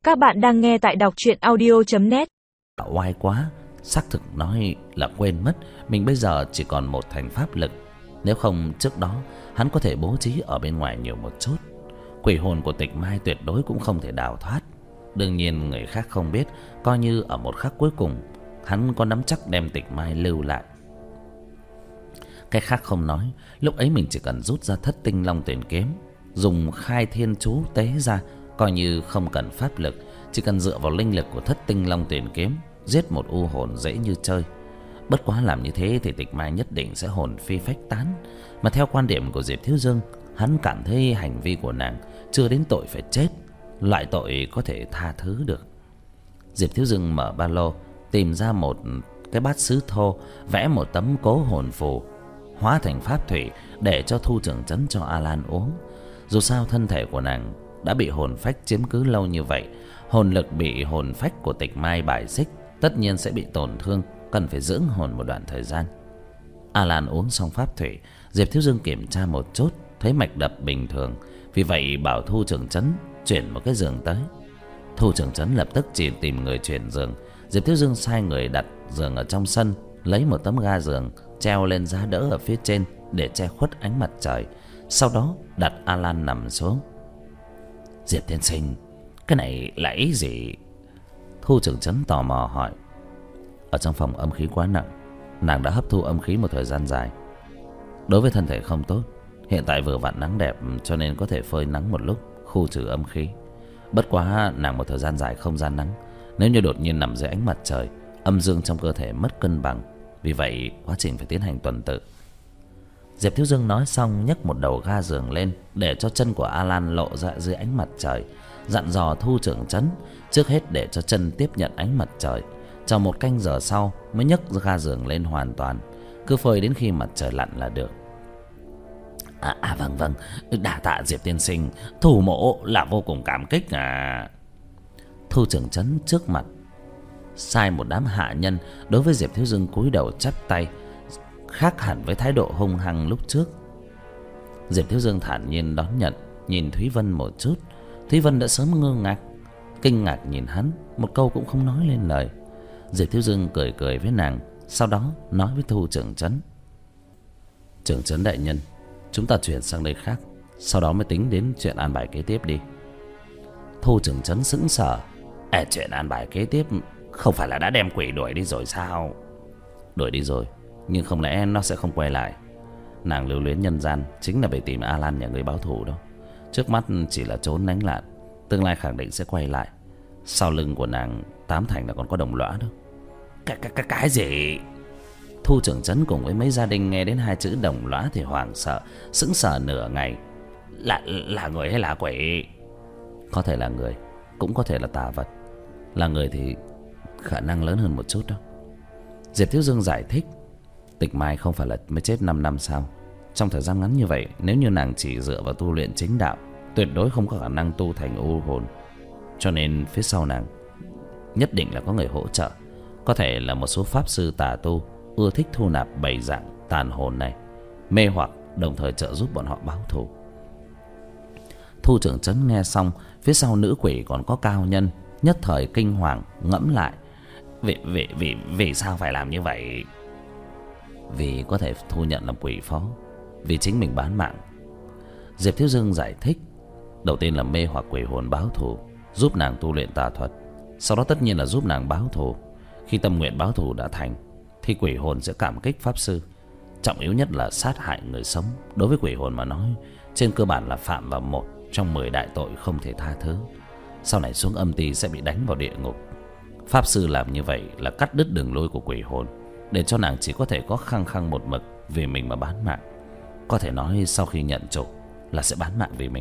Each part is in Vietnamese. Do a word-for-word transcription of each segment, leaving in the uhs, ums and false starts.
Các bạn đang nghe tại đọc truyện audio chấm net. Oai quá, xác thực nói là quên mất mình bây giờ chỉ còn một thành pháp lực. Nếu không trước đó hắn có thể bố trí ở bên ngoài nhiều một chút. Quỷ hồn của Tịch Mai tuyệt đối cũng không thể đào thoát. Đương nhiên người khác không biết, coi như ở một khắc cuối cùng hắn có nắm chắc đem Tịch Mai lưu lại. Cái khác không nói, lúc ấy mình chỉ cần rút ra Thất Tinh Long Tuyển kiếm, dùng khai thiên chú tế ra, coi như không cần pháp lực, chỉ cần dựa vào linh lực của Thất Tinh Long Tuyển kiếm giết một u hồn dễ như chơi. Bất quá làm như thế thì Tịch Mai nhất định sẽ hồn phi phách tán. Mà theo quan điểm của Diệp Thiếu Dương, hắn cảm thấy hành vi của nàng chưa đến tội phải chết, loại tội có thể tha thứ được. Diệp Thiếu Dương mở ba lô, tìm ra một cái bát sứ thô, vẽ một tấm cố hồn phù, hóa thành pháp thủy để cho Thu Trưởng Trấn cho Alan uống. Dù sao thân thể của nàng đã bị hồn phách chiếm cứ lâu như vậy, hồn lực bị hồn phách của Tịch Mai bài xích, tất nhiên sẽ bị tổn thương, cần phải dưỡng hồn một đoạn thời gian. Alan uống xong pháp thủy, Diệp Thiếu Dương kiểm tra một chút, thấy mạch đập bình thường, vì vậy bảo Thu Trưởng Trấn chuyển một cái giường tới. Thu Trưởng Trấn lập tức chỉ tìm người chuyển giường. Diệp Thiếu Dương sai người đặt giường ở trong sân, lấy một tấm ga giường treo lên giá đỡ ở phía trên để che khuất ánh mặt trời, sau đó đặt Alan nằm xuống. Diệp tiên sinh, cái này là ý gì? Thu Trưởng Trấn tò mò hỏi. Ở trong phòng âm khí quá nặng, nàng đã hấp thu âm khí một thời gian dài, đối với thân thể không tốt. Hiện tại vừa vặn nắng đẹp, cho nên có thể phơi nắng một lúc khu trừ âm khí. Bất quá nàng một thời gian dài không ra nắng, nếu như đột nhiên nằm dưới ánh mặt trời, âm dương trong cơ thể mất cân bằng, vì vậy quá trình phải tiến hành tuần tự. Diệp Thiếu Dương nói xong nhấc một đầu ga giường lên để cho chân của Alan lộ ra dưới ánh mặt trời, dặn dò Thu Trưởng Trấn trước hết để cho chân tiếp nhận ánh mặt trời, chờ một canh giờ sau mới nhấc ga giường lên hoàn toàn, cứ phơi đến khi mặt trời lặn là được. À, à vâng vâng, đa tạ Diệp tiên sinh, thủ mộ là vô cùng cảm kích à. Thu Trưởng Trấn trước mặt sai một đám hạ nhân đối với Diệp Thiếu Dương cúi đầu chắp tay, khác hẳn với thái độ hung hăng lúc trước. Diệp Thiếu Dương thản nhiên đón nhận, nhìn Thúy Vân một chút. Thúy Vân đã sớm ngơ ngác, kinh ngạc nhìn hắn, một câu cũng không nói lên lời. Diệp Thiếu Dương cười cười với nàng, sau đó nói với Thu Trưởng Trấn. Trưởng Trấn đại nhân, chúng ta chuyển sang nơi khác, sau đó mới tính đến chuyện an bài kế tiếp đi. Thu Trưởng Trấn sững sờ. À, chuyện an bài kế tiếp không phải là đã đem quỷ đuổi đi rồi sao? Đuổi đi rồi, nhưng không lẽ nó sẽ không quay lại? Nàng lưu luyến nhân gian chính là để tìm Alan nhà người báo thù đâu. Trước mắt chỉ là trốn lánh nạn, tương lai khẳng định sẽ quay lại. Sau lưng của nàng tám thành là còn có đồng lõa đâu. Cái, cái, cái, cái gì? Thu Trưởng Trấn cùng với mấy gia đình nghe đến hai chữ đồng lõa thì hoảng sợ, sững sờ nửa ngày. Là, là người hay là quỷ? Có thể là người, cũng có thể là tà vật. Là người thì khả năng lớn hơn một chút đó. Diệp Thiếu Dương giải thích. Tịch Mai không phải là mới chết năm năm sao? Trong thời gian ngắn như vậy, nếu như nàng chỉ dựa vào tu luyện chính đạo, tuyệt đối không có khả năng tu thành u hồn. Cho nên phía sau nàng nhất định là có người hỗ trợ. Có thể là một số pháp sư tà tu ưa thích thu nạp bầy dạng tàn hồn này, mê hoặc đồng thời trợ giúp bọn họ báo thù. Thu Trưởng Trấn nghe xong, phía sau nữ quỷ còn có cao nhân, nhất thời kinh hoàng ngẫm lại. Vì, vì, vì, vì sao phải làm như vậy? Vì có thể thu nhận làm quỷ phó, vì chính mình bán mạng. Diệp Thiếu Dương giải thích. Đầu tiên là mê hoặc quỷ hồn báo thù, giúp nàng tu luyện tà thuật. Sau đó tất nhiên là giúp nàng báo thù. Khi tâm nguyện báo thù đã thành thì quỷ hồn sẽ cảm kích pháp sư. Trọng yếu nhất là sát hại người sống, đối với quỷ hồn mà nói, trên cơ bản là phạm vào một trong mười đại tội không thể tha thứ. Sau này xuống âm ty sẽ bị đánh vào địa ngục. Pháp sư làm như vậy là cắt đứt đường lối của quỷ hồn, để cho nàng chỉ có thể có khăng khăng một mực vì mình mà bán mạng. Có thể nói sau khi nhận chủ là sẽ bán mạng vì mình.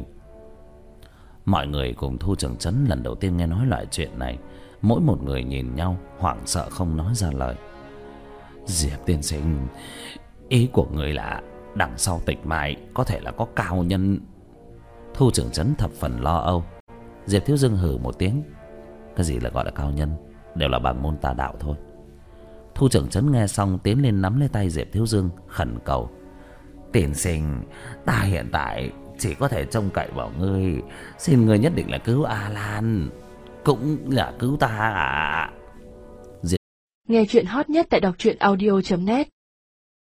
Mọi người cùng Thu Trưởng Trấn lần đầu tiên nghe nói loại chuyện này, mỗi một người nhìn nhau hoảng sợ không nói ra lời. Diệp tiên sinh, ý của người là đằng sau Tịch Mai có thể là có cao nhân? Thu Trưởng Trấn thập phần lo âu. Diệp Thiếu Dương hừ một tiếng. Cái gì là gọi là cao nhân? Đều là bản môn tà đạo thôi. Thu Trưởng Trấn nghe xong tiến lên nắm lấy tay Diệp Thiếu Dương khẩn cầu. Tiên sinh, ta hiện tại chỉ có thể trông cậy vào ngươi, xin ngươi nhất định là cứu Alan. cũng là cứu ta à. Nghe chuyện hot nhất tại đọc truyện audio chấm net.